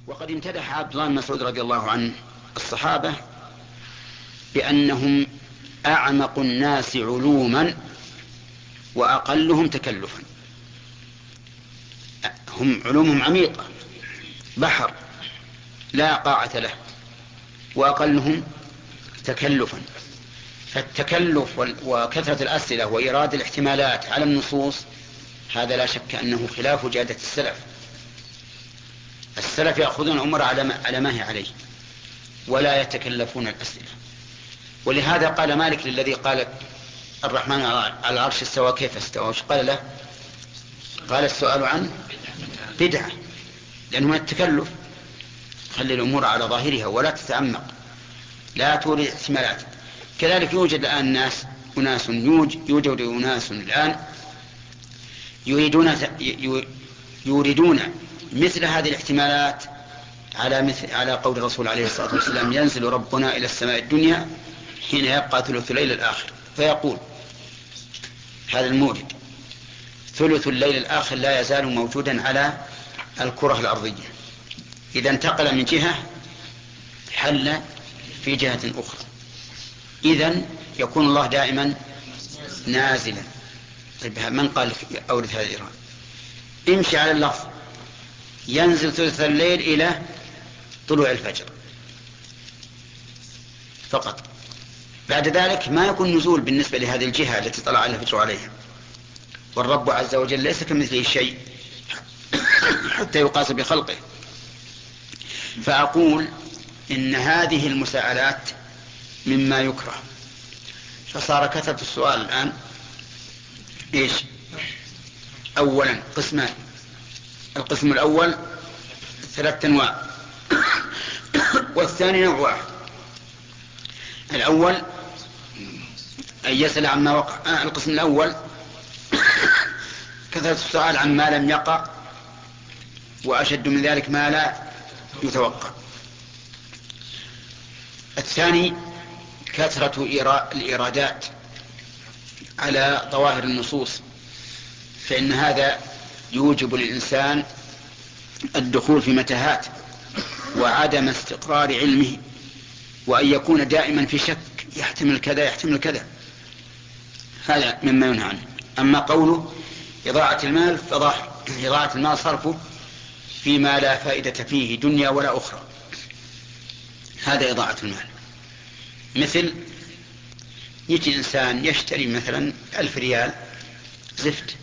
وقد امتدح عبد الله بن مسعود رضي الله عنه الصحابة بأنهم أعمق الناس علوما وأقلهم تكلفا. هم علومهم عميقة، بحر لا قاعة له، وأقلهم تكلفا. فالتكلف وكثرة الأسئلة وإيراد الاحتمالات على النصوص هذا لا شك أنه خلاف جادة السلف. السلف يأخذون الأمور على ما هي عليه ولا يتكلفون الأسئلة. ولهذا قال مالك للذي قال الرحمن على العرش استوى كيف استوى، وش قال له؟ قال السؤال عنه بدعة، لأنه من التكلف. خلي الأمور على ظاهرها ولا تتعمق، لا تورد احتمالات. كذلك يوجد الآن يوجد أناس الآن يريدون مثل هذه الاحتمالات على قول الرسول عليه الصلاة والسلام: ينزل ربنا إلى السماء الدنيا حين يبقى ثلث الليل الآخر فيقول هذا الموجد: ثلث الليل الآخر لا يزال موجودا على الكرة الأرضية، إذا انتقل من جهة حل في جهة أخرى، إذن يكون الله دائما نازلا. طيب من قال أورد هذا الإيراد؟ امشي على اللفظ: ينزل ثلث الليل إلى طلوع الفجر فقط، بعد ذلك ما يكون نزول بالنسبة لهذه الجهة التي طلع الفجر عليها. والرب عز وجل ليس كمثله شيء حتى يقاس بخلقه. فأقول إن هذه المساءلات مما يكره، فصار كثرة السؤال الآن إيش؟ أولا قسمان: القسم الأول 3 أنواع، والثاني نوع واحد. الأول أن يسأل عما وقع. القسم الأول كثرة السؤال عن ما لم يقع، وأشد من ذلك ما لا يتوقع. الثاني كثرة الإيرادات على ظواهر النصوص، فإن هذا يوجب للإنسان الدخول في متاهات وعدم استقرار علمه، وأن يكون دائما في شك، يحتمل كذا يحتمل كذا، هذا مما ينهى عنه. أما قوله إضاعة المال فظاهر، إضاعة المال صرفه فيما لا فائدة فيه دنيا ولا أخرى، هذا إضاعة المال. مثل يجي إنسان يشتري مثلا 1000 ريال زفت،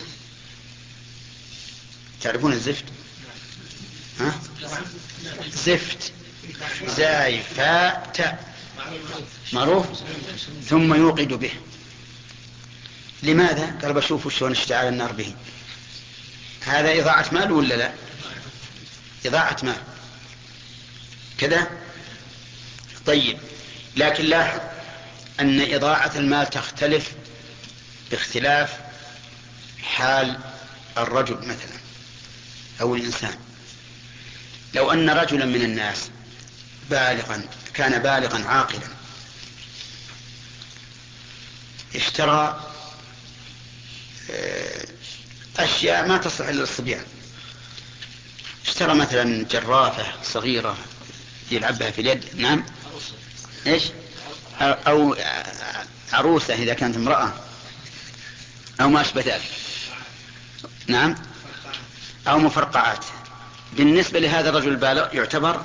تعرفون الزفت؟ ها؟ زفت زاي فاء تاء، معروف، ثم يوقد به. لماذا؟ قال بشوفوا شلون اشتعل النار به. هذا إضاعة مال ولا لا؟ إضاعة مال كذا. طيب، لكن لاحظ أن إضاعة المال تختلف باختلاف حال الرجل مثلا أو الإنسان. لو أن رجلا من الناس كان بالغا عاقلا اشترى أشياء ما تصلح إلا للصبيان، اشترى مثلا جرافة صغيرة يلعبها في اليد، نعم، إيش، أو عروسة إذا كانت امرأة، أو ما أشبه ذلك، نعم، أو مفرقعات. بالنسبة لهذا الرجل البالغ يعتبر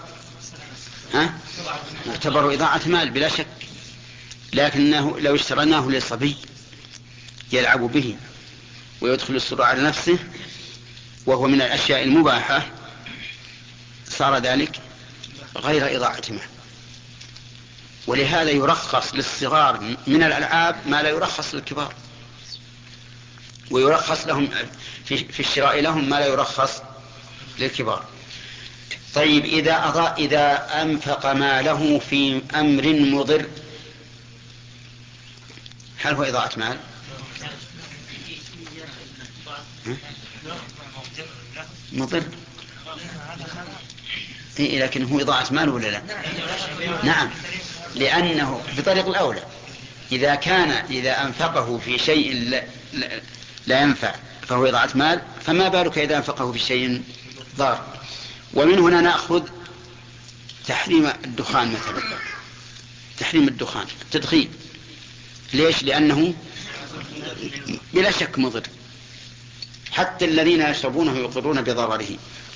إضاعة مال بلا شك. لكنه لو اشتريناه للصبي يلعب به ويدخل السرور على نفسه وهو من الأشياء المباحة صار ذلك غير إضاعة مال. ولهذا يرخص للصغار من الألعاب ما لا يرخص للكبار، ويرخص لهم في الشراء لهم ما لا يرخص للكبار. طيب، إذا أنفق ماله في أمر مضر، هل هو إضاعة مال؟ مضر، لكن هو إضاعة مال ولا لا؟ نعم، لأنه بطريق الأولى إذا أنفقه في شيء لا ينفع فهو إضاعة مال، فما بالك إذا أنفقه في شيء ضار. ومن هنا نأخذ تحريم الدخان مثلا، تحريم الدخان التدخين. ليش؟ لأنه بلا شك مضر، حتى الذين يشربونه يقرون بضرره.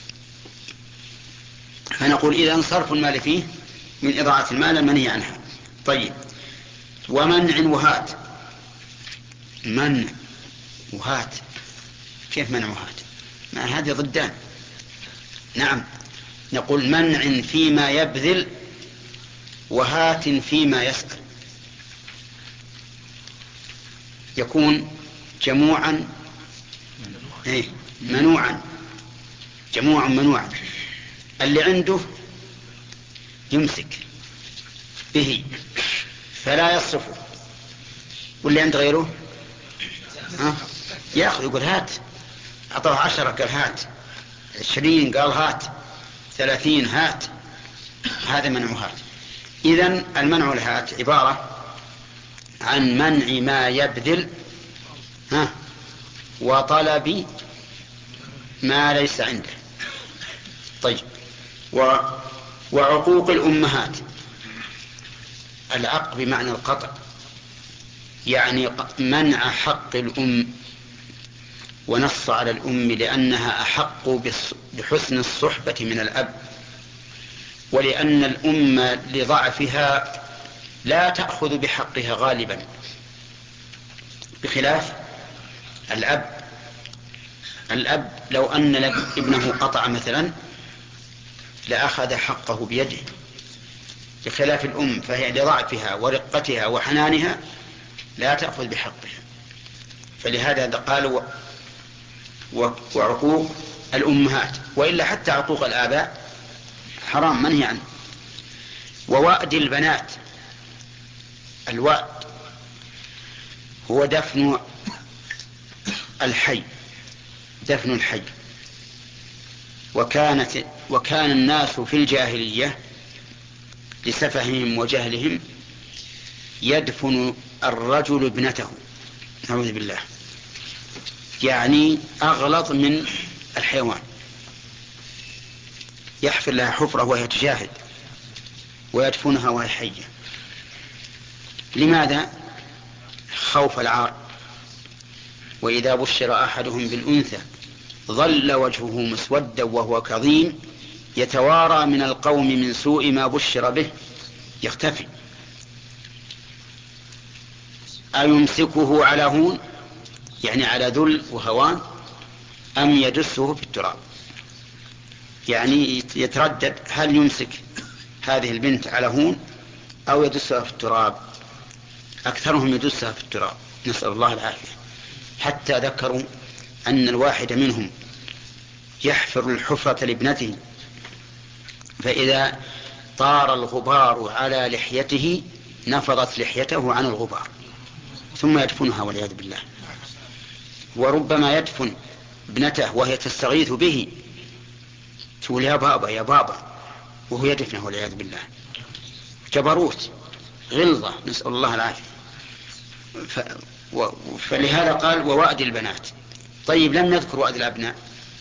فنقول إذا صرف المال فيه من إضاعة المال المنهي عنها. طيب، ومنع وهات. منع وهات، كيف منع وهات؟ ما هذه ضدان. نعم، نقول منع فيما يبذل وهات فيما يسأل، يكون جموعا منوعا، جموعا منوعا. اللي عنده يمسك به فلا يصرفه، واللي عند غيره يأخذ، يقول هات. أعطاه 10 قال هات، 20 قال هات، 30 هات. هذا منع هات. إذن المنع الهات عبارة عن منع ما يبذل وطلب ما ليس عنده. طيب، وعقوق الأمهات. العق بمعنى القطع، يعني منع حق الأم، ونص على الأم لأنها أحق بحسن الصحبة من الأب، ولأن الأم لضعفها لا تأخذ بحقها غالبا، بخلاف الأب. الأب لو أن لك ابنه قطع مثلا لأخذ حقه بيده، بخلاف الأم فهي لضعفها ورقتها وحنانها لا تأخذ بحقها. فلهذا قالوا وعقوق الأمهات، وإلا حتى عقوق الآباء حرام منهي عنه. ووأد البنات. الوأد هو دفن الحي، دفن الحي. وكان الناس في الجاهلية لسفههم وجهلهم يدفن الرجل ابنته، نعوذ بالله، يعني أغلظ من الحيوان، يحفر لها حفرة وهي تجاهد ويدفنها وهي حية. لماذا؟ خوف العار. وإذا بشر أحدهم بالأنثى ظل وجهه مسودا وهو كظيم يتوارى من القوم من سوء ما بشر به يختفي. أيمسكه على هون، يعني على ذل وهوان، أم يدسه في التراب، يعني يتردد هل يمسك هذه البنت على هون أو يدسها في التراب. أكثرهم يدسها في التراب، نسأل الله العافية. حتى ذكروا أن الواحد منهم يحفر الحفرة لابنته، فإذا طار الغبار على لحيته نفضت لحيته عن الغبار ثم يدفنها والعياذ بالله. وربما يدفن ابنته وهي تستغيث به، تقول يا بابا يا بابا، وهو يدفنه والعياذ بالله. جبروت، غلظة، نسأل الله العافية. فلهذا قال ووأد البنات. طيب، لم نذكر وأد الأبناء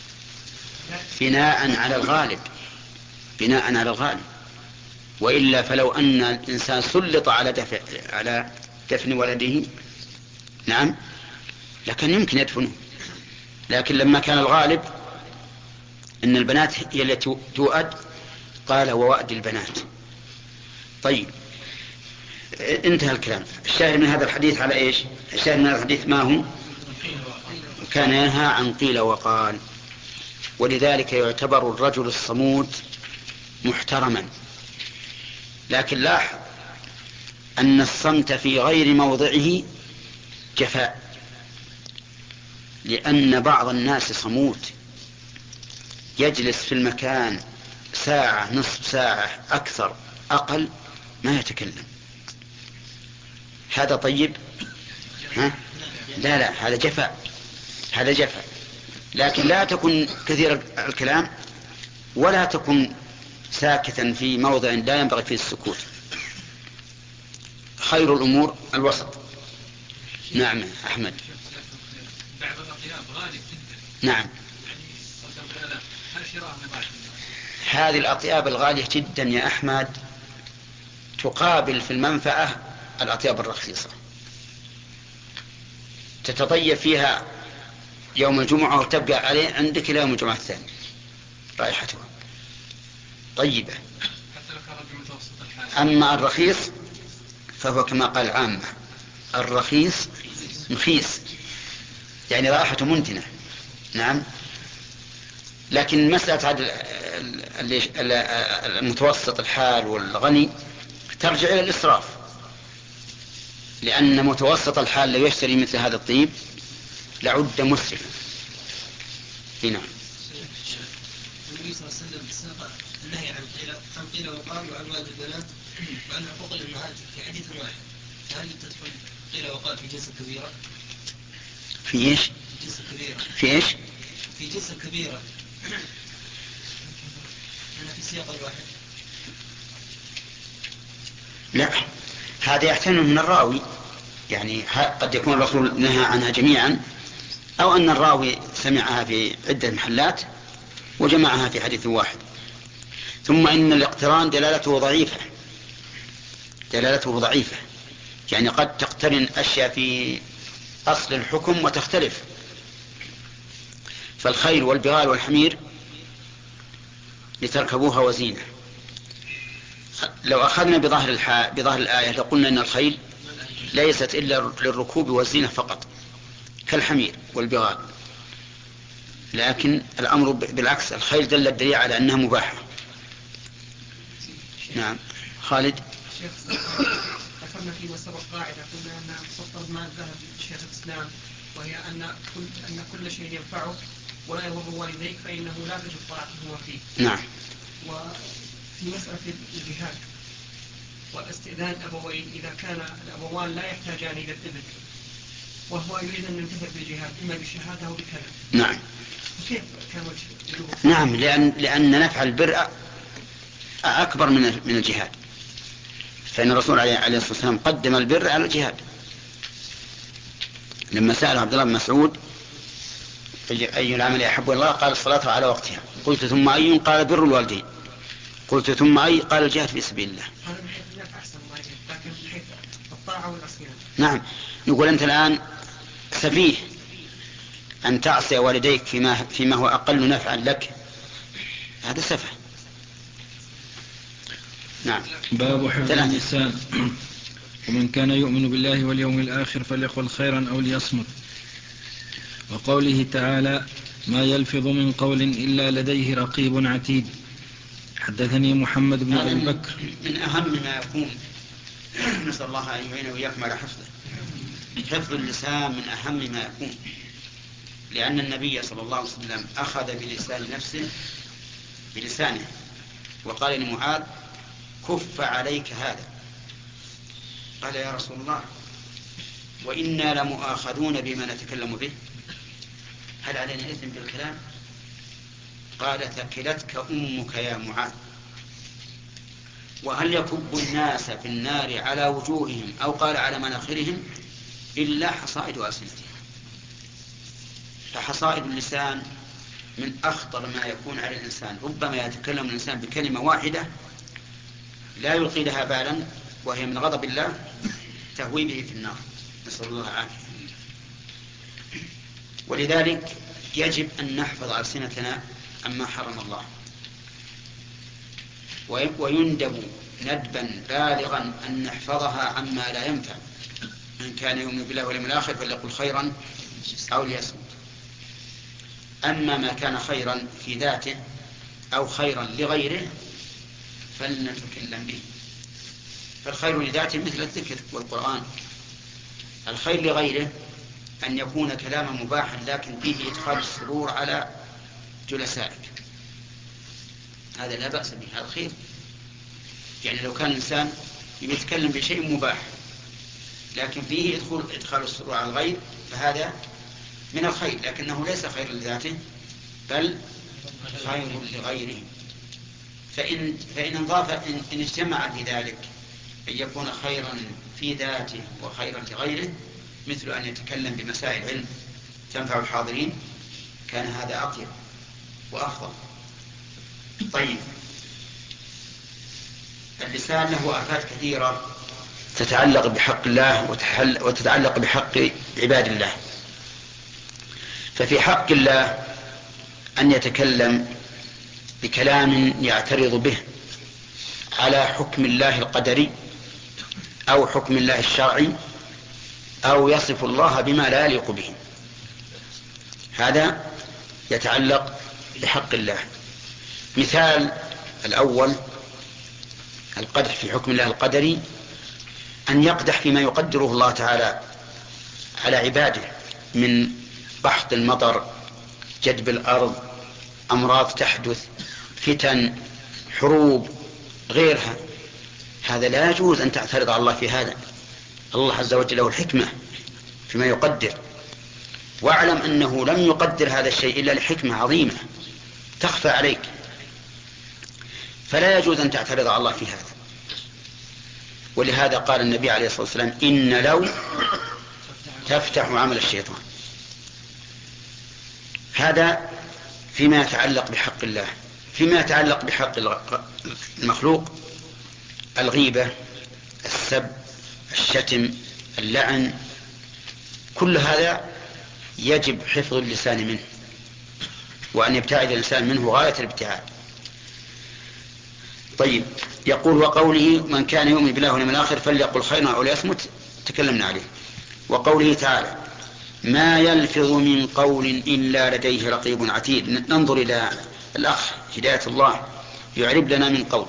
بناء على الغالب، بناء على الغالب. وإلا فلو أن الإنسان سلط على دفن ولده، نعم، لكن يمكن يدفنه. لكن لما كان الغالب أن البنات هي التي تؤد قال ووأد البنات. طيب، انتهى الكلام. الشاهد من هذا الحديث على إيش؟ الشاهد من هذا الحديث ما هو؟ كان ينهى عن قيل وقال. ولذلك يعتبر الرجل الصمود محترما. لكن لاحظ أن الصمت في غير موضعه جفاء، لأن بعض الناس صمود يجلس في المكان ساعة، نصف ساعة، أكثر أقل ما يتكلم. هذا طيب؟ لا، هذا جفاء، هذا جفاء. لكن لا تكن كثير الكلام ولا تكن ساكتا في موضع لا ينبغي فيه السكوت. خير الأمور الوسط. نعم أحمد. بعض الأطياف غالب جدا. نعم. يعني هل شراء مباح؟ هذه الأطياب الغالية جدا يا أحمد تقابل في المنفعة الأطياب الرخيصة، تتطيب فيها يوم الجمعة وتبقى عليه عندك إلى يوم الجمعة الثاني رائحتها طيبة. أما الرخيص فهو كما قال العامة الرخيص مخيس، يعني رائحته منتنة. نعم. لكن مسألة المتوسط الحال والغني ترجع إلى الإسراف، لأن متوسط الحال لو يشتري مثل هذا الطيب لعد مسرفا. هنا النبي صلى الله عليه وسلم ساق النهي عن قيل وقال وعن والد البنات وعن عقوق الأمهات في حديث واحد، هل تدخل قيل وقال في جنس الكبيرة؟ في ايش؟ في جنس الكبيرة. في ايش؟ في جنس الكبيرة في سياق الواحد. لا، هذا يحتمل من الراوي، يعني قد يكون الرسول نهى عنها جميعا، أو أن الراوي سمعها في عدة محلات وجمعها في حديث واحد. ثم إن الاقتران دلالته ضعيفة، يعني قد تقترن أشياء في أصل الحكم وتختلف. فالخيل والبغال والحمير لتركبوها وزينة. لو أخذنا بظاهر الآية لقلنا أن الخيل ليست إلا للركوب والزينة فقط كالحمير والبغال، لكن الأمر بالعكس، الخيل دل الدليل على أنها مباحة. نعم. خالد. ذكرنا فيما سبق قاعدة قلنا أن مسطر ما ذهب شيخ الإسلام، وهي أن كل شيء ينفعه ولا يضر والديك فإنه لا تجب طاعتهما فيه. نعم. وفي مسألة الجهاد واستئذان الأبوين إذا كان الأبوان لا يحتاجان إلى الإذن وهو يريد أن ينتفع بالجهاد إما بالشهادة أو بكذا. نعم. كيف كان وجه؟ نعم، لأن نفع البر أكبر من الجهاد، فإن الرسول عليه الصلاة والسلام قدم البر على الجهاد. لما سأل عبد الله بن مسعود أي العمل أحب الله قال الصلاة على وقتها. قلت ثم أي؟ قال بر الوالدين. قلت ثم أي؟ قال الجهاد في سبيل الله. هذا من حيث النفع أحسن الله إليك، لكن من حيث الطاعة والعصيان. نعم. يقول أنت الآن سفيه أن تعصي والديك فيما هو أقل نفعا لك، هذا سفه. نعم. باب حفظ اللسان. ومن كان يؤمن بالله واليوم الآخر فليقل خيرا أو ليصمت. وقوله تعالى ما يلفظ من قول إلا لديه رقيب عتيد. حدثني محمد بن أبي بكر. من أهم ما يكون، نسأل الله أن يعين وإياكم على حفظه. حفظ اللسان من أهم ما يكون، لأن النبي صلى الله عليه وسلم أخذ بلسانه وقال لمعاذ كف عليك هذا. قال يا رسول الله وإنا لمؤاخذون بما نتكلم به، هل علينا إثم بالكلام؟ قال ثكلتك أمك يا معاذ. وهل يكب الناس في النار على وجوههم أو قال على مناخرهم إلا حصائد ألسنتهم. فحصائد اللسان من أخطر ما يكون على الإنسان. ربما يتكلم الإنسان بكلمة واحدة لا يلقي لها بالا وهي من غضب الله تهوي به في النار، نسأل الله العافية. ولذلك يجب أن نحفظ ألسنتنا عما حرم الله، ويندب ندبا بالغا أن نحفظها عما لا ينفع. من كان يؤمن بالله واليوم الآخر فليقل خيرا أو ليصمت. أما ما كان خيرا في ذاته أو خيرا لغيره فلنتكلم به. فالخير لذاته مثل الذكر والقرآن. الخير لغيره أن يكون كلاما مباحا لكن فيه إدخال السرور على جلسائك، هذا لا بأس به، هذا خير. يعني لو كان الإنسان يتكلم بشيء مباح لكن فيه إدخال السرور على الغير فهذا من الخير، لكنه ليس خير لذاته بل خير لغيره. فإن اجتمع في ذلك أن يكون خيرا في ذاته وخيرا لغيره، مثل أن يتكلم بمسائل علم تنفع الحاضرين، كان هذا أطيب وأفضل. طيب. اللسان له آفات كثيرة تتعلق بحق الله وتتعلق بحق عباد الله. ففي حق الله أن يتكلم بكلام يعترض به على حكم الله القدري أو حكم الله الشرعي أو يصف الله بما لا يليق به، هذا يتعلق بحق الله. مثال الأول القدح في حكم الله القدري، أن يقدح فيما يقدره الله تعالى على عباده من قحط المطر، جدب الأرض، أمراض تحدث، فتن، حروب، غيرها. هذا لا يجوز أن تعترض على الله في هذا. الله عز وجل له الحكمة فيما يقدر، واعلم أنه لم يقدر هذا الشيء إلا لحكمة عظيمة تخفى عليك، فلا يجوز أن تعترض على الله في هذا. ولهذا قال النبي عليه الصلاة والسلام إن لو تفتح عمل الشيطان. هذا فيما يتعلق بحق الله. فيما يتعلق بحق المخلوق، الغيبة، السب، الشتم، اللعن، كل هذا يجب حفظ اللسان منه، وأن يبتعد الإنسان منه غاية الابتعاد. طيب، يقول وقوله من كان يؤمن بالله واليوم الآخر فليقل خيرا أو ليصمت، تكلمنا عليه. وقوله تعالى ما يلفظ من قول إلا لديه رقيب عتيد. ننظر إلى الأخ هداية الله يعرب لنا من قول.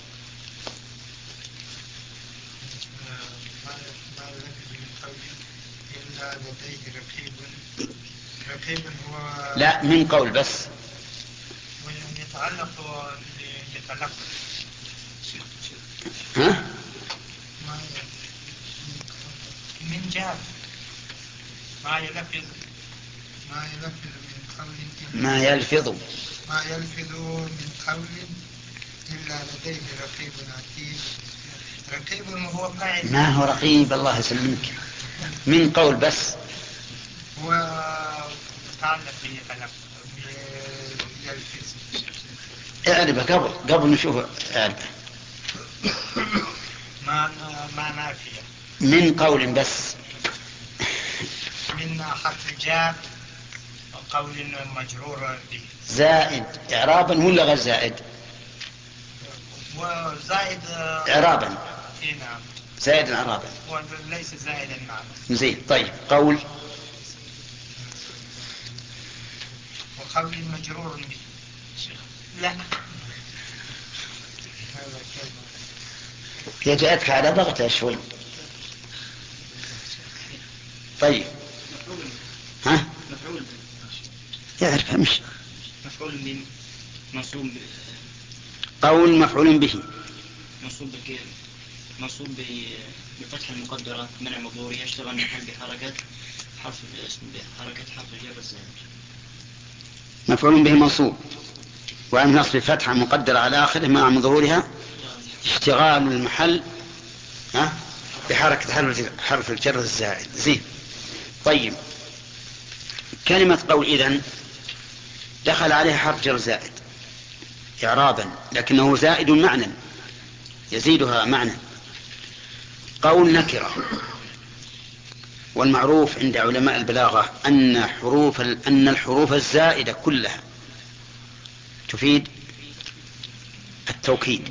رقيب هو لا، من قول بس. يتعلق ها؟ من جهة ما يلفظ من قول ما يلفظ من قول إلا لديه رقيب عتيد. رقيب هو فاعل. ما هو رقيب، الله يسلمك، من قول بس. هو متعلق بيلفظ. اعربه قبل نشوف اعربه. ما نافية. من قول بس. من حرف الجار وقول مجرور به. زائد إعرابا ولا غير زائد؟ وزائد إعرابا. نعم. زائد إعرابا وليس زائدا معنا. زين. طيب، قول وقول مجرور به. لا، هي جاءتك على ضغطها شوي. طيب، ها؟ مفعول يعرف مش مفعول به منصوب قول مفعول به منصوب بفتح المقدرة منع مظهوره يشتغل محل بحركة حرف الاسم بحركة حرف الجر الزائد. مفعول به منصوب وعن نصب فتحة مقدرة على آخره مع ظهورها اشتغال المحل بحركة حرف الجر الزائد. زين. طيب، كلمة قول إذن دخل عليها حرف جر زائد إعرابا، لكنه زائد معنى يزيدها معنى. قول نكرة، والمعروف عند علماء البلاغة أن الحروف الزائدة كلها تفيد التوكيد.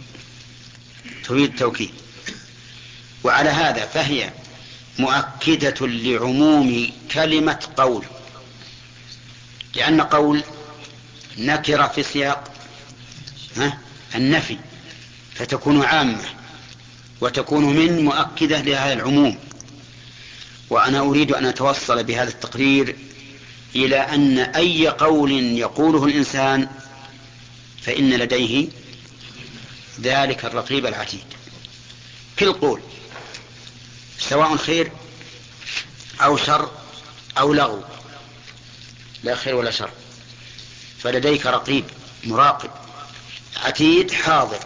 وعلى هذا فهي مؤكدة لعموم كلمة قول، لأن قول نكرة في سياق النفي، فتكون عامة وتكون من مؤكدة لهذا العموم. وأنا أريد أن أتوصل بهذا التقرير إلى أن أي قول يقوله الإنسان فإن لديه ذلك الرقيب العتيد. كل قول سواء خير أو شر أو لغو، لا خير ولا شر، فلديك رقيب مراقب عتيد حاضر.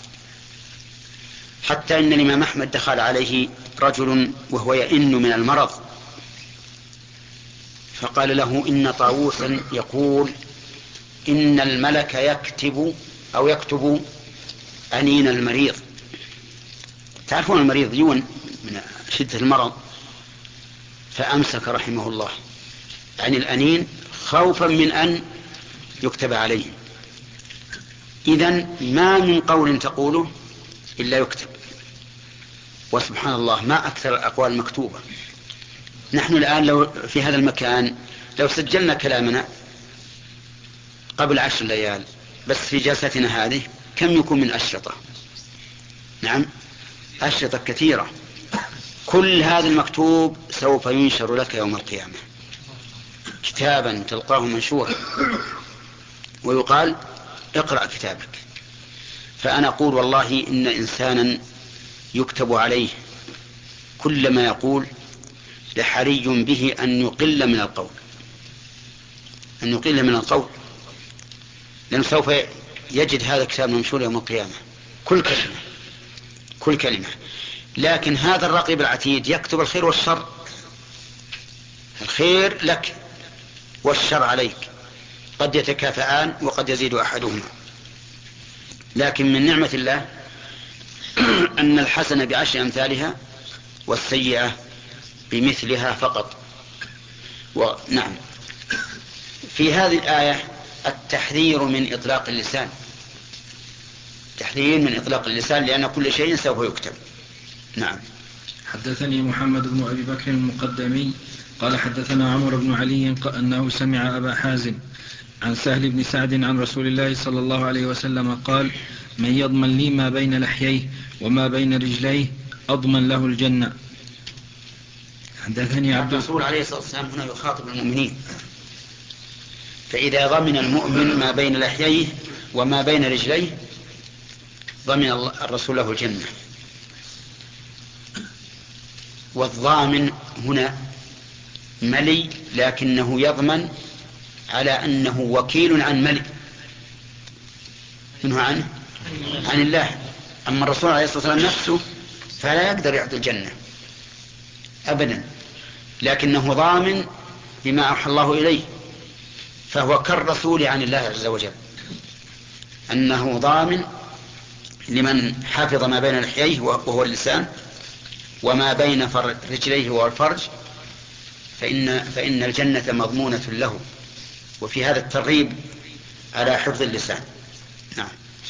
حتى إن الإمام أحمد دخل عليه رجل وهو يئن من المرض، فقال له إن طاووسا يقول إن الملك يكتب أنين المريض. تعرفون المريض يون من شدة المرض فأمسك رحمه الله عن الأنين خوفا من أن يكتب عليه. إذن ما من قول تقوله إلا يكتب. وسبحان الله ما أكثر الأقوال المكتوبة. نحن الآن لو في هذا المكان لو سجلنا كلامنا قبل 10 ليال بس في جلستنا هذه كم يكون من أشرطة؟ نعم أشرطة كثيرة. كل هذا المكتوب سوف ينشر لك يوم القيامة كتابا تلقاه منشورا ويقال اقرأ كتابك. فأنا أقول والله إن إنسانا يكتب عليه كل ما يقول لحري به أن يقل من القول لأنه سوف يجد هذا الكتاب منشور يوم القيامة كل كلمة. لكن هذا الرقيب العتيد يكتب الخير والشر، الخير لك والشر عليك، قد يتكافئان وقد يزيد أحدهما. لكن من نعمة الله أن الحسنة بعشر أمثالها والسيئة بمثلها فقط. ونعم في هذه الآية التحذير من إطلاق اللسان، تحذير من إطلاق اللسان لأن كل شيء سوف يكتب. نعم. حدثني محمد بن أبي بكر المقدمي قال حدثنا عمرو بن علي أنه سمع أبا حازم عن سهل بن سعد عن رسول الله صلى الله عليه وسلم قال من يضمن لي ما بين لحييه وما بين رجليه أضمن له الجنة. حدثني عبد الرسول عليه الصلاة والسلام هنا يخاطب المؤمنين، فإذا ضمن المؤمن ما بين لحييه وما بين رجليه ضمن الرسول له الجنة. والضامن هنا ملي لكنه يضمن على أنه وكيل عن ملي منه عن الله. أما الرسول عليه الصلاة والسلام نفسه فلا يقدر يعطي الجنة أبدا، لكنه ضامن بما أوحى الله إليه، فهو كالرسول عن الله عز وجل، أنه ضامن لمن حفظ ما بين لحييه وهو اللسان وما بين رجليه وهو الفرج فإن الجنة مضمونة له. وفي هذا الترغيب على حفظ اللسان. نعم.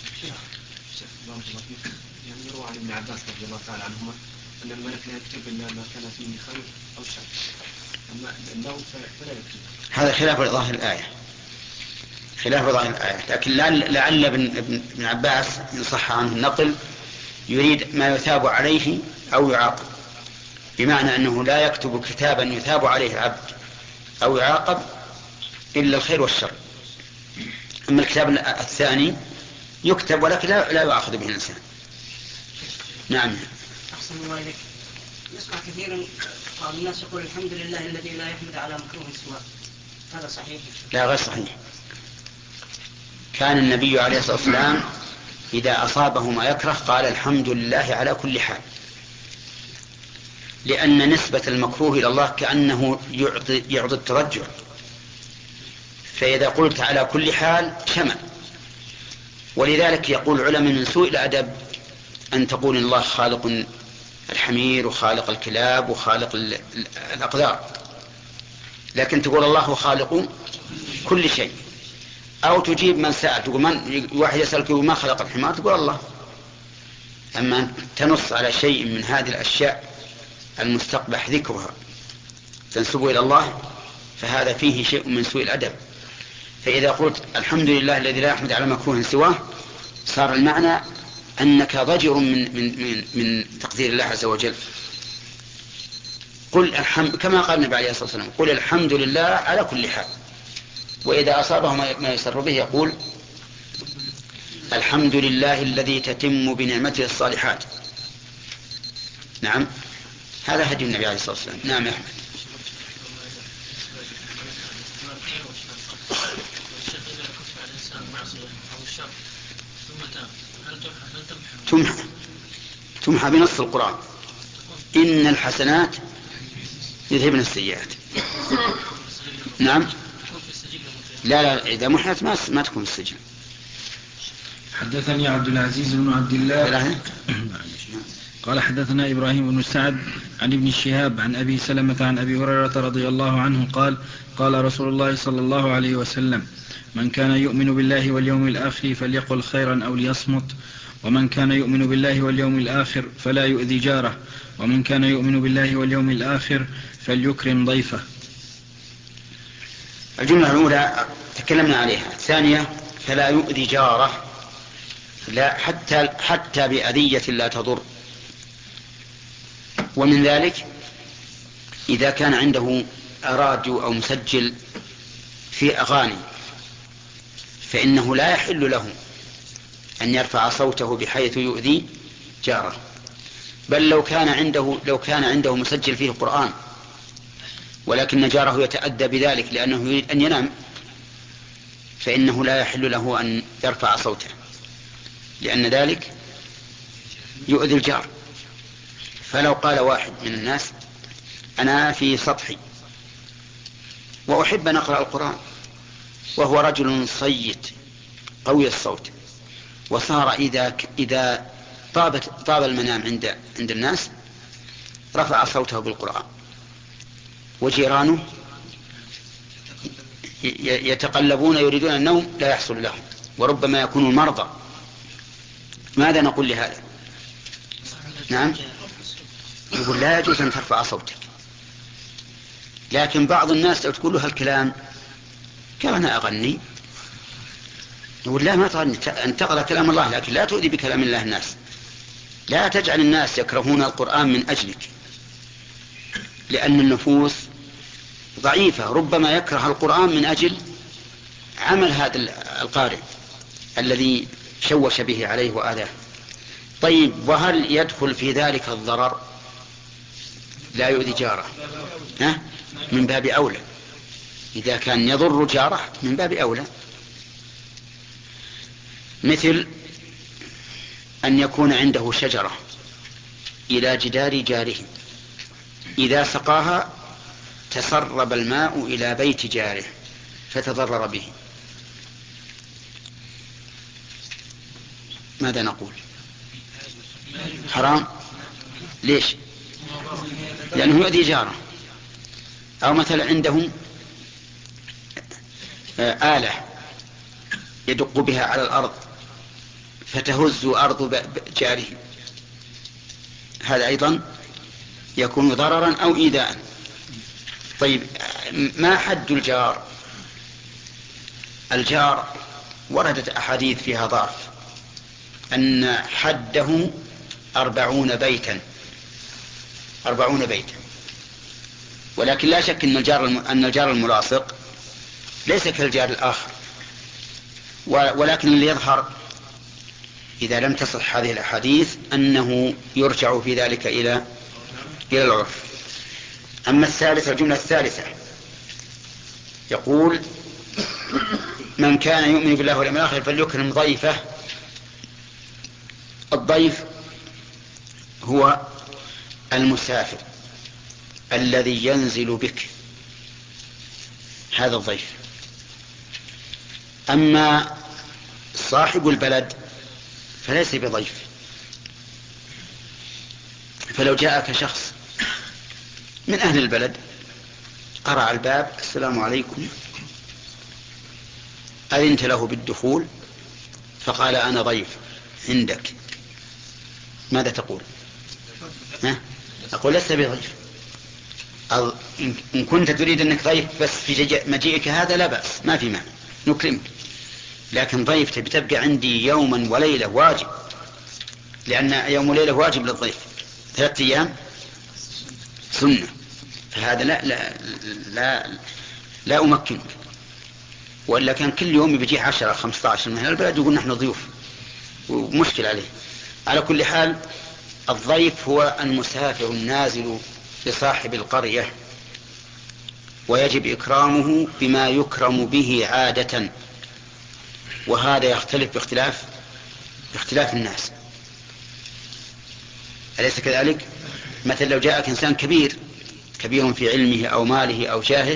يعني يروى عن ابن عباس رضي الله تعالى عنهما أن الملك لا يكتب إلا ما كان فيه خير أو شر، أما الموت فلا يكتب. هذا خلاف ظاهر الآية، لكن لعل ابن عباس إن صح عنه النقل يريد ما يثاب عليه أو يعاقب، بمعنى أنه لا يكتب كتابا يثاب عليه العبد أو يعاقب إلا الخير والشر. أما الكتاب الثاني يكتب ولكن لا يؤاخذ به الإنسان. نعم. أحسن الله إليك. نسمع كثيرا بعض الناس يقول الحمد لله الذي لا يحمد على مكروه سواه، هذا صحيح؟ لا غير صحيح. كان النبي عليه الصلاة والسلام إذا أصابه ما يكره قال الحمد لله على كل حال، لأن نسبة المكروه إلى الله كأنه يعطي الترجع، فإذا قلت على كل حال شمل. ولذلك يقول العلماء من سوء الأدب أن تقول الله خالق الحمير وخالق الكلاب وخالق الأقدار، لكن تقول الله خالق كل شيء. أو تجيب من سأل، تقول واحد يسألك ما خلق الحمار تقول الله. أما أن تنص على شيء من هذه الأشياء المستقبح ذكرها تنسب إلى الله فهذا فيه شيء من سوء الأدب. فإذا قلت الحمد لله الذي لا يحمد على مكروه سواه صار المعنى أنك ضجر من تقدير الله عز وجل. قل كما قال النبي عليه الصلاة والسلام قل الحمد لله على كل حال. وإذا أصابه ما يسر به يقول الحمد لله الذي تتم بنعمته الصالحات. نعم هذا هدي النبي عليه الصلاة والسلام. نعم يا أحمد. تمحى بنص القرآن إن الحسنات يذهبن السيئات. نعم لا إذا محيت ما تكون في السجن. حدثني عبد العزيز بن عبد الله قال حدثنا إبراهيم بن سعد عن ابن شهاب عن أبي سلمة عن أبي هريرة رضي الله عنه قال قال رسول الله صلى الله عليه وسلم من كان يؤمن بالله واليوم الآخر فليقل خيرا أو ليصمت ومن كان يؤمن بالله واليوم الآخر فلا يؤذي جاره ومن كان يؤمن بالله واليوم الآخر فليكرم ضيفه. الجملة الأولى تكلمنا عليها. الثانية فلا يؤذي جاره، لا حتى بأذية لا تضر. ومن ذلك إذا كان عنده راديو أو مسجل في أغاني فإنه لا يحل له أن يرفع صوته بحيث يؤذي جاره، بل لو كان عنده مسجل فيه قرآن ولكن جاره يتأدى بذلك لأنه يريد أن ينام فإنه لا يحل له أن يرفع صوته، لأن ذلك يؤذي الجار. فلو قال واحد من الناس أنا في سطحي وأحب أن أقرأ القرآن، وهو رجل صيت قوي الصوت، وصار إذا طاب المنام عند الناس رفع صوته بالقرآن، وجيرانه يتقلبون يريدون النوم لا يحصل لهم، وربما يكونوا مرضى. ماذا نقول لهذا؟ نعم، يقول لا يجوز أن ترفع صوتك. لكن بعض الناس لو تقول له هالكلام قال أنا أغني، يقول لا، ما تغني، أن تقرأ كلام الله لكن لا تؤذي بكلام الله الناس. لا تجعل الناس يكرهون القرآن من أجلك، لأن النفوس ضعيفة، ربما يكره القرآن من أجل عمل هذا القارئ الذي شوش به عليه وآذاه. طيب، وهل يدخل في ذلك الضرر؟ لا يؤذي جاره، من باب أولى. إذا كان يضر جاره من باب أولى، مثل أن يكون عنده شجرة إلى جدار جاره، إذا سقاها تسرب الماء إلى بيت جاره فتضرر به. ماذا نقول؟ حرام. ليش؟ لأنه يؤذي جاره. أو مثلا عنده آلة يدق بها على الأرض فتهز أرض جاره، هذا أيضا يكون ضررا أو إيذاء. طيب، ما حد الجار؟ الجار وردت أحاديث فيها ضعف، أن حده 40 بيتا، 40 بيتا. ولكن لا شك أن الجار الملاصق ليس كالجار الآخر، ولكن اللي يظهر إذا لم تصح هذه الأحاديث أنه يرجع في ذلك إلى العرف. أما الجملة الثالثة يقول من كان يؤمن بالله واليوم الآخر فليكرم ضيفه. الضيف هو المسافر الذي ينزل بك، هذا الضيف. أما صاحب البلد فليس بضيف. فلو جاءك شخص من أهل البلد قرع الباب السلام عليكم، أذنت له بالدخول فقال أنا ضيف عندك، ماذا تقول؟ أقول لست بضيف. إن كنت تريد أنك ضيف بس في مجيئك هذا لا بأس، ما في معنى، نكرمك. لكن ضيف تبقى عندي يوما وليلة واجب، لأن يوم وليلة واجب للضيف، 3 أيام سنة، فهذا لا أمكنك. وإلا كان كل يوم بيجي 10-15 من البلد يقول نحن ضيوف ومشكل عليه. على كل حال الضيف هو المسافر النازل لصاحب القرية، ويجب إكرامه بما يكرم به عادة، وهذا يختلف باختلاف الناس، أليس كذلك؟ مثلا لو جاءك إنسان كبير في علمه أو ماله أو جاهه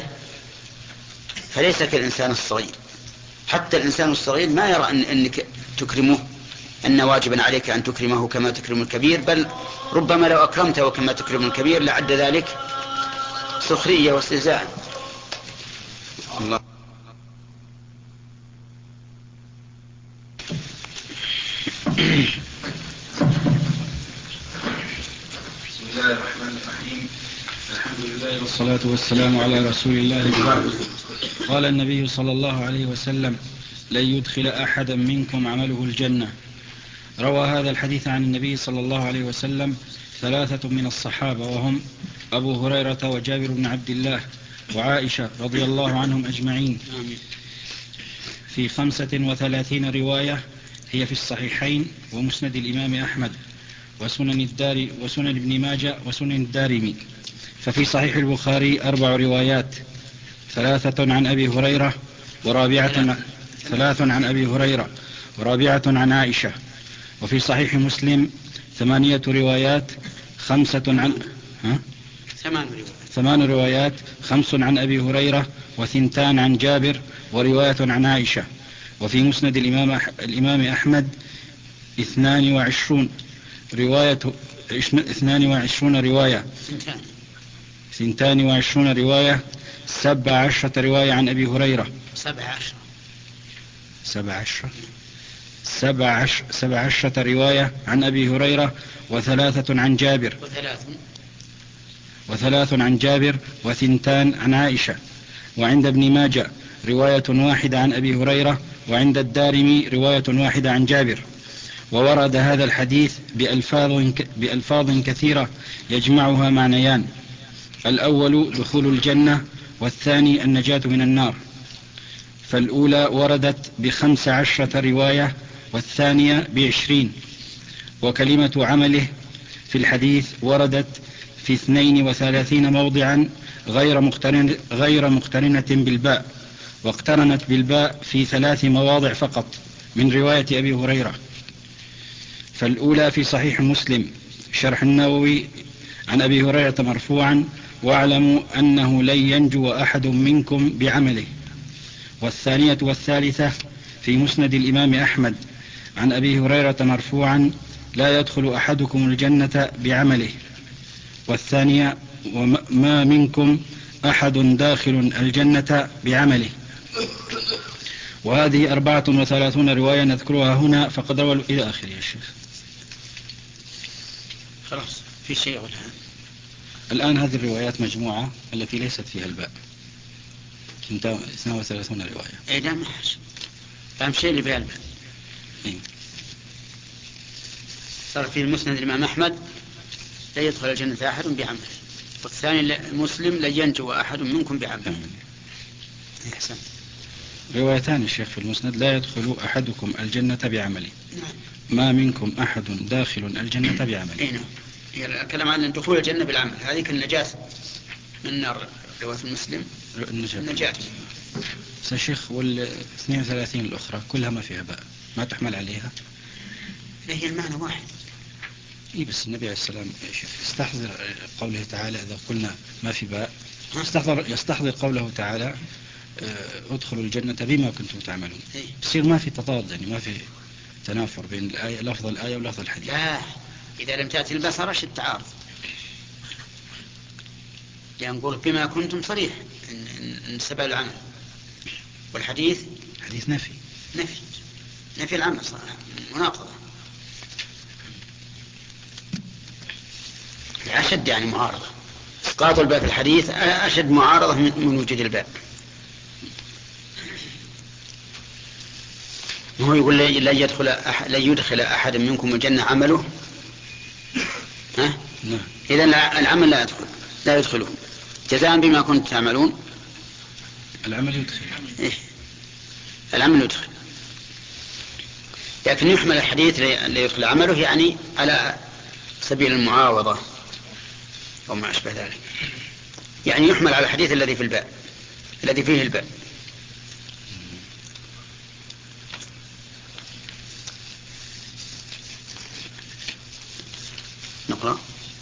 فليس كالإنسان الصغير. حتى الإنسان الصغير ما يرى أنك تكرمه أن واجبا عليك أن تكرمه كما تكرم الكبير، بل ربما لو أكرمته كما تكرم الكبير لعد ذلك سخرية واستهزاء. الله. بسم الله الرحمن الرحيم. الحمد لله والصلاة والسلام على رسول الله وبعد. قال النبي صلى الله عليه وسلم: لن يدخل أحدا منكم عمله الجنة. روى هذا الحديث عن النبي صلى الله عليه وسلم 3 من الصحابة، وهم أبو هريرة وجابر بن عبد الله وعائشة رضي الله عنهم أجمعين، في 35 رواية هي في الصحيحين ومسند الإمام أحمد وسنن ابن ماجه وسنن الدارمي. ففي صحيح البخاري 4 روايات، 3 عن أبي هريرة عن أبي هريرة ورابعة عن عائشة. وفي صحيح مسلم 8 روايات، 8 روايات، 5 عن أبي هريرة و2 عن جابر ورواية عن عائشة. وفي مسند الإمام أحمد 22 رواية، 22 رواية، 22 رواية، 17 رواية عن أبي هريرة، 17 رواية عن أبي هريرة، و3 عن جابر، و3 عن جابر، و2 عن عائشة. وعند ابن ماجه رواية واحدة عن أبي هريرة، وعند الدارمي رواية واحدة عن جابر. وورد هذا الحديث بألفاظ كثيرة يجمعها معنيان: الأول دخول الجنة، والثاني النجاة من النار. فالأولى وردت ب15 رواية، والثانية ب20. وكلمة عمله في الحديث وردت في 32 موضعا غير مقترنة بالباء، واقترنت بالباء في 3 مواضع فقط من رواية أبي هريرة. فالأولى في صحيح مسلم شرح النووي عن أبي هريرة مرفوعا: واعلموا أنه لن ينجو أحد منكم بعمله. والثانية والثالثة في مسند الإمام أحمد عن أبي هريرة مرفوعا: لا يدخل أحدكم الجنة بعمله. والثانية: وما منكم أحد داخل الجنة بعمله. وهذه 34 رواية نذكرها هنا، فقد روى إلى آخر يا شيخ. خلاص في شيء غير الآن هذه الروايات مجموعة التي ليست فيها الباء 32 رواية. اي لا ما حاجة، أهم شيء اللي فيها الباء. صار في المسند الإمام أحمد: لا يدخل الجنة أحد بعمله. والثاني مسلم: لا ينجو أحد منكم بعمله. أحسن. روايتان الشيخ في المسند: لا يدخل أحدكم الجنة بعمله. ما منكم أحد داخل الجنة بعمله. نعم. الكلام عن دخول الجنة بالعمل، هذه النجاة من النار. رواية المسلم النجاة. الشيخ، وال32 الأخرى كلها ما فيها باء، ما تحمل عليها. هي المعنى واحد. إيه بس النبي عليه السلام يستحضر قوله تعالى: إذا قلنا ما في باء يستحضر قوله تعالى: ادخلوا الجنة بما كنتم تعملون. يصير ما في تضاد، يعني ما في تنافر بين الآية، لفظ الآية ولفظ الحديث. لا، إذا لم تأتي البصر رش التعارض، يعني نقول بما كنتم صريح إن سبب العمل، والحديث حديث نفي العمل صراحة، مناقضة أشد، يعني معارضة. إسقاط الباء في الحديث أشد معارضة من وجود الباء. هو يقول لا يدخل أحد منكم الجنة عمله. إذن العمل لا يدخله جزاء بما كنت تعملون. العمل يدخل. العمل يدخل، لكن يحمل الحديث لا يدخل عمله يعني على سبيل المعاوضة أو ما أشبه ذلك، يعني يحمل على الحديث الذي في الباء، الذي فيه الباء. نقرأ.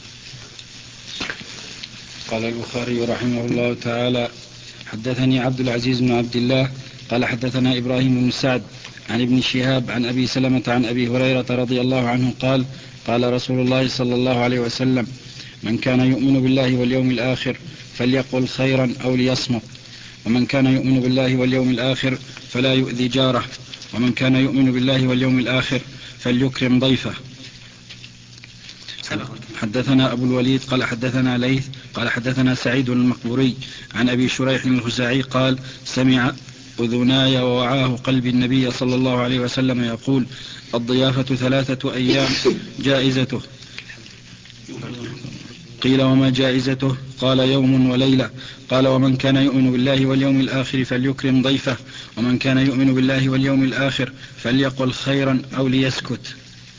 قال البخاري رحمه الله تعالى: حدثني عبد العزيز بن عبد الله قال حدثنا إبراهيم بن سعد عن ابن شهاب عن أبي سلمة عن أبي هريرة رضي الله عنه قال قال رسول الله صلى الله عليه وسلم من كان يؤمن بالله واليوم الآخر فليقل خيرا أو ليصمت ومن كان يؤمن بالله واليوم الآخر فلا يؤذي جاره ومن كان يؤمن بالله واليوم الآخر فليكرم ضيفه. حدثنا أبو الوليد قال حدثنا ليث قال حدثنا سعيد المقبوري عن أبي شريح الخزاعي قال سمع أذناي ووعاه قلب النبي صلى الله عليه وسلم يقول الضيافة 3 أيام جائزته. قيل وما جائزته؟ قال يوم وليلة. قال ومن كان يؤمن بالله واليوم الآخر فليكرم ضيفه ومن كان يؤمن بالله واليوم الآخر فليقل خيرا أو ليسكت.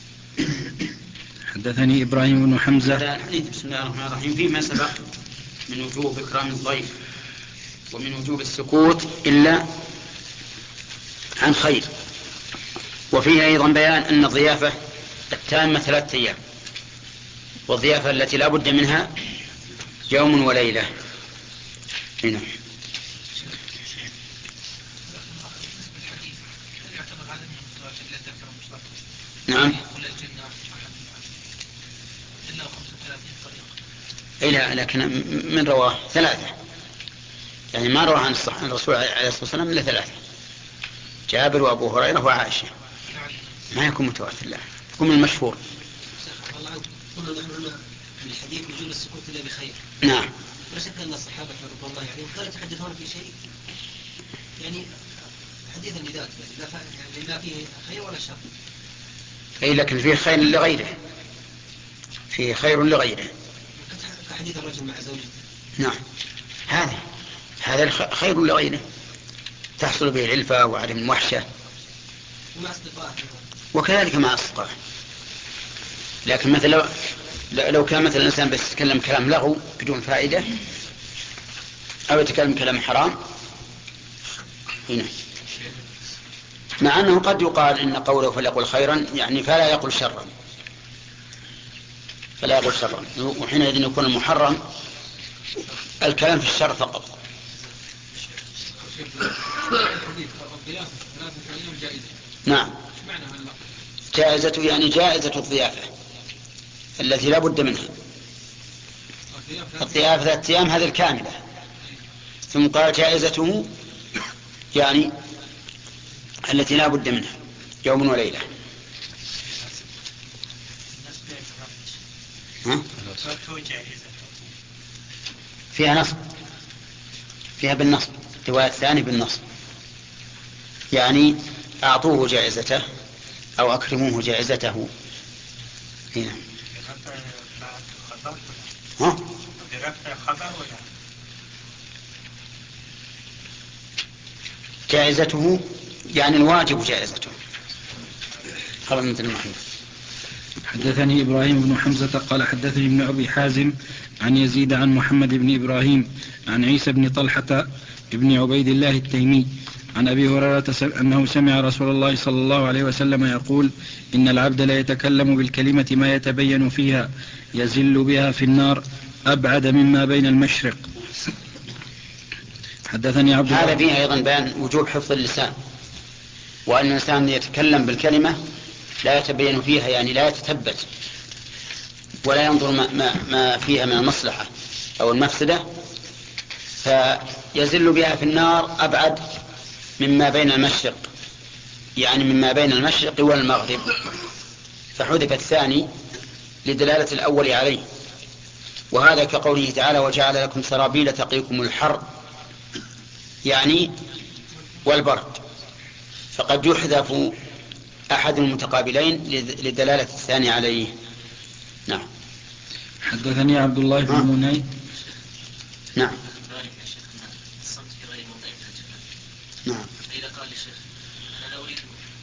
حدثني إبراهيم بن حمزة. هذا الحديث بسم الله الرحمن الرحيم فيما سبق من وجوب إكرام الضيف ومن وجوب السكوت إلا عن خير، وفيه أيضا بيان أن الضيافة التامة 3 أيام، والضيافة التي لا بد منها يوم وليلة. هنا نعم. إلا لكن من رواه 3، يعني ما رواه عن الرسول عليه الصلاة والسلام إلا 3، جابر وأبو هريرة وعائشة، ما يكون متواتر، لا يكون من المشهور. قلنا نحن هنا من الحديث وجوب السكوت إلا بخير. نعم. لا شك أن الصحابة رضي الله عنهم كانوا يتحدثون في شيء يعني حديث النداء يعني لا فيه خير ولا شر. أي لكن فيه خير لغيره، فيه خير لغيره كحديث الرجل مع زوجته. نعم، هذا خير لغيره تحصل به العلفة وعدم الوحشة، ومع أصدقائه وكذلك مع أصدقائه. لكن مثلا لو كان مثلا الإنسان بس يتكلم كلام لغو بدون فائدة أو يتكلم كلام حرام هنا، مع أنه قد يقال إن قوله فليقل خيرا يعني فلا يقل شرا، وحينئذ يكون المحرم الكلام في الشر فقط. نعم، جائزته يعني جائزة الضيافة التي لا بد منها. الضيافة 3 أيام هذه الكاملة، ثم قال جائزته يعني التي لا بد منها يوم وليلة. فيها نصب، فيها بالنصب، رواية الثاني بالنصب، يعني أعطوه جائزته أو أكرموه جائزته. هنا جائزته يعني الواجب جائزته. خلاص مثل المحمود. حدثني إبراهيم بن حمزة قال حدثني ابن أبي حازم عن يزيد عن محمد بن إبراهيم عن عيسى بن طلحة ابن عبيد الله التيمي عن أبي هريرة أنه سمع رسول الله صلى الله عليه وسلم يقول إن العبد لا يتكلم بالكلمة ما يتبين فيها يزل بها في النار أبعد مما بين المشرق. حدثني عبد الله. هذا فيه أيضا بيان وجوب حفظ اللسان، وأن الإنسان يتكلم بالكلمة لا يتبين فيها يعني لا يتثبت ولا ينظر ما فيها من المصلحة أو المفسدة، فيزل بها في النار أبعد مما بين المشرق، يعني مما بين المشرق والمغرب، فحذف الثاني لدلالة الأول عليه. وهذا كقوله تعالى وجعل لكم سرابيل تقيكم الحر يعني والبرد، فقد يحذف أحد المتقابلين لدلالة الثاني عليه. نعم. حدثني عبد الله بن مني. نعم. نعم. إذا قال للشيخ أنا لا أريد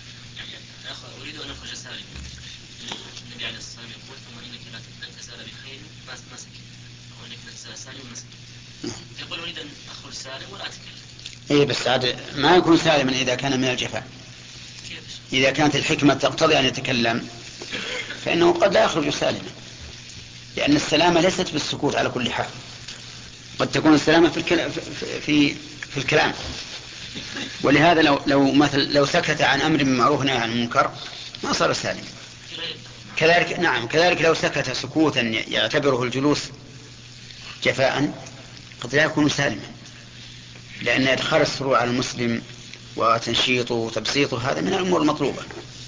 أن أخرج سالما، النبي عليه الصلاة والسلام يقول ثم إنك لن تزال بخير ما سكت، أو إنك لن تزال سالما ما سكت، يقول أريد أن أخرج سالم ولا أتكلم. إيه بس عاد ما يكون سالما إذا كان من الجفاء. إذا كانت الحكمة تقتضي أن يتكلم فإنه قد لا يخرج سالما، لأن السلامة ليست بالسكوت على كل حال، قد تكون السلامة في الكلام ولهذا لو سكت عن أمر معروف نهي عن المنكر ما صار سالما. كذلك نعم، كذلك لو سكت سكوتا يعتبره الجلوس جفاء قد لا يكون سالما، لأن إدخال السرور على المسلم وتنشيطه وتبسيطه هذا من الأمور المطلوبة.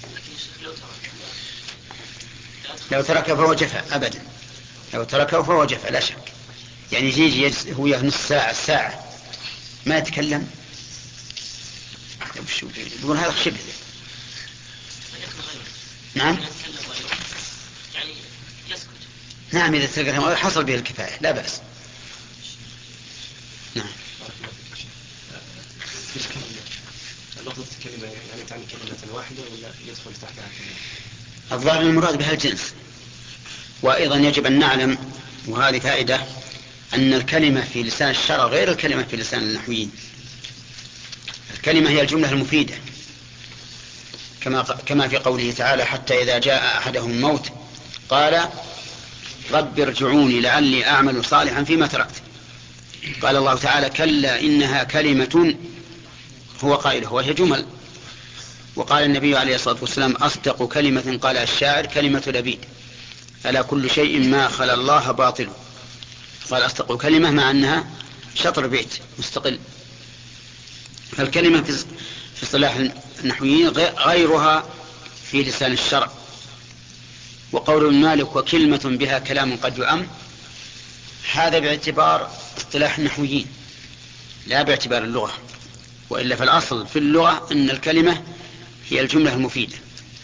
لو تركه فهو جفاء أبدا، لو تركه فهو جفاء لا شك. يعني يجي هو نص ساعة ما يتكلم، يقول هذا شبه. نعم يعني يسكت. نعم إذا تركه حصل به الكفاية لا بأس. نعم. لفظة الكلمة يعني تعني كلمة واحدة ولا يدخل تحتها كلمة؟ الظاهر المراد بها الجنس. وأيضا يجب أن نعلم، وهذه فائدة، أن الكلمة في لسان الشرع غير الكلمة في لسان النحويين. الكلمة هي الجملة المفيدة، كما في قوله تعالى: حتى إذا جاء أحدهم الموت قال رب ارجعوني لعلي أعمل صالحا فيما تركت. قال الله تعالى: كلا إنها كلمة هو قائله، وهي جمل. وقال النبي عليه الصلاة والسلام: أصدق كلمة قال الشاعر كلمة لبيد، ألا كل شيء ما خلا الله باطل. قال أصدق كلمة مع أنها شطر بيت مستقل. فالكلمة في اصطلاح النحويين غيرها في لسان الشرع. وقول المالك وكلمة بها كلام قد يؤم، هذا باعتبار اصطلاح النحويين لا باعتبار اللغة، وإلا فالأصل في اللغة أن الكلمة هي الجملة المفيدة.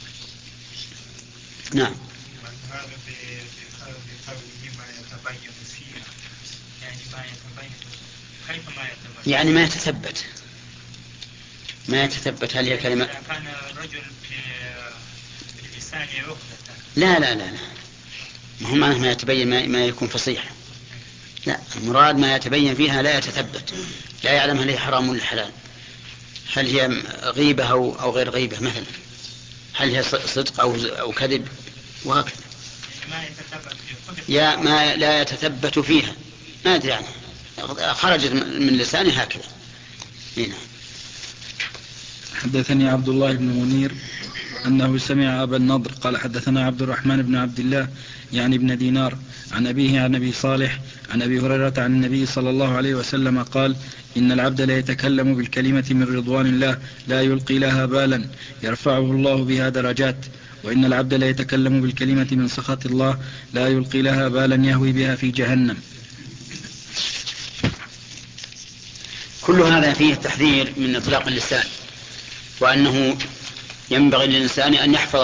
نعم. هذا بقوله ما يتبين فيها، يعني ما يتبين كيف ما يتبين؟ يعني ما يتثبت، ما يتثبت. هل هي كلمة؟ إذا كان الرجل في لسانه عقدة. لا لا لا لا، ما هو معناه ما يتبين ما يكون فصيح. لا، المراد ما يتبين فيها لا يتثبت، لا يعلم هل هي حرام ولا حلال، هل هي غيبة أو غير غيبة مثلا، هل هي صدق أو كذب، وهكذا. يا ما لا يتثبت فيها، ما أدري عنها، خرجت من لسانه هكذا. هنا. حدثني عبد الله بن منير أنه سمع أبا النضر قال حدثنا عبد الرحمن بن عبد الله يعني ابن دينار عن أبيه عن أبي صالح عن أبي هريرة عن النبي صلى الله عليه وسلم قال: إن العبد لا يتكلم بالكلمة من رضوان الله لا يلقي لها بالا يرفعه الله بها درجات، وإن العبد لا يتكلم بالكلمة من سخط الله لا يلقي لها بالا يهوي بها في جهنم. كل هذا فيه تحذير من إطلاق اللسان، وأنه ينبغي للإنسان أن يحفظ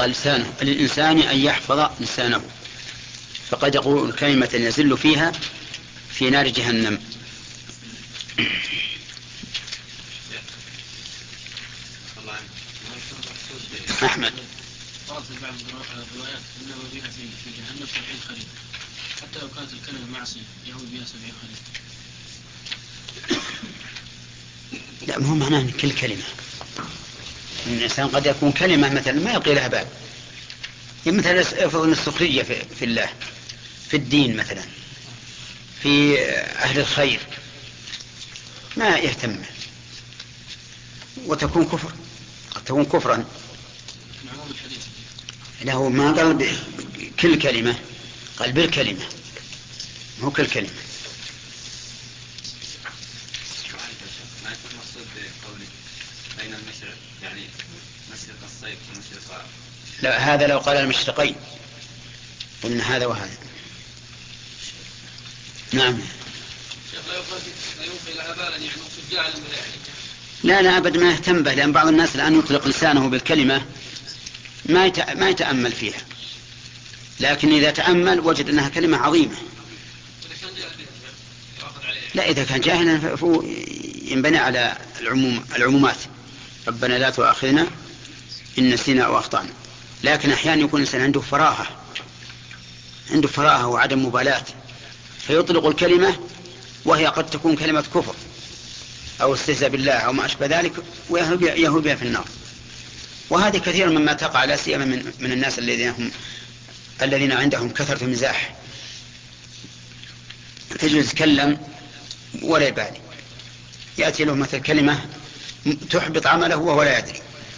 لسانه، فقد يقول كلمة يزل فيها في نار جهنم. أحمد. قالت في بعض الروايات أنه بها في جهنم 70 خريف، حتى لو كانت الكلمة معصية يهود بها 70 خريف. لا، مهم معناه أن كل كلمة من الإنسان قد يكون كلمة مثلا ما يلقي لها بال، مثلا يفضل السخرية في الله، في الدين مثلا، في أهل الخير، ما يهتم، وتكون كفر، قد تكون كفرا. له ما قال كل كلمة، قال بالكلمة، مو كل كلمة. ما يكون مقصود بقوله بين المشرق، يعني مشرق الصيف ومشرق. لا، هذا لو قال المشرقين قلنا هذا وهذا. نعم. لا أبد ما يهتم به، لأن بعض الناس الآن يطلق لسانه بالكلمة ما يتأمل فيها، لكن إذا تأمل وجد أنها كلمة عظيمة. لا، إذا كان جاهلا فهو ينبني على العمومات: ربنا لا تؤاخذنا إن نسينا أو أخطأنا. لكن أحيانا يكون الإنسان عنده فراغة وعدم مبالاة، فيطلق الكلمة وهي قد تكون كلمة كفر أو استهزاء بالله أو ما أشبه ذلك، ويهوي بها في النار. وهذه كثير مما تقع، لا سيما من الناس الذين عندهم كثرة المزاح، تجد يتكلم ولا يبالي، يأتي له مثل كلمة تحبط عمله وهو لا يدري.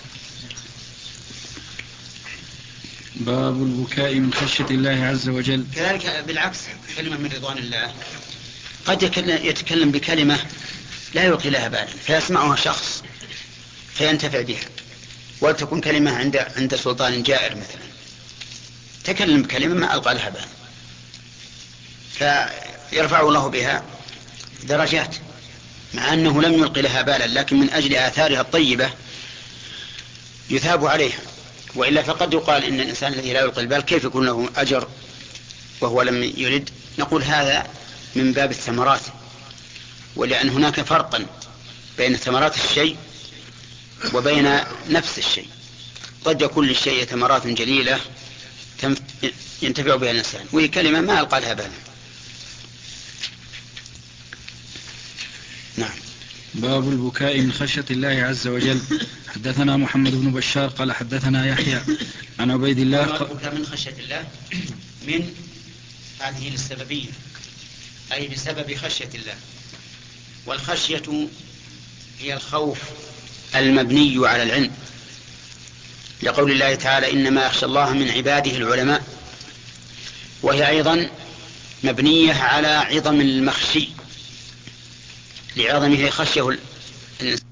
باب البكاء من خشية الله عز وجل. كذلك بالعكس كلمة من رضوان الله قد يتكلم بكلمة لا يلقي لها بالا فيسمعها شخص فينتفع بها، ولتكن كلمة عند سلطان جائر مثلا تكلم بكلمة ما ألقى لها بالا فيرفع الله بها درجات مع أنه لم يلقي لها بالا، لكن من أجل آثارها الطيبة يثاب عليها. وإلا فقد يقال إن الإنسان الذي لا يلقي البال كيف يكون له أجر وهو لم يرد؟ نقول هذا من باب الثمرات، ولأن هناك فرقا بين ثمرات الشيء وبين نفس الشيء. قد يكون للشيء ثمرات جليلة ينتفع بها الإنسان وهي كلمة ما ألقى لها بالا. نعم. باب البكاء من خشية الله عز وجل. حدثنا محمد بن بشار قال حدثنا يحيى عن عبيد الله البكاء من خشية الله من هذه السببية أي بسبب خشية الله، والخشية هي الخوف المبني على العلم، لقول الله تعالى إنما يخشى الله من عباده العلماء، وهي أيضا مبنية على عظم المخشي لعظمه خشيه الإنسان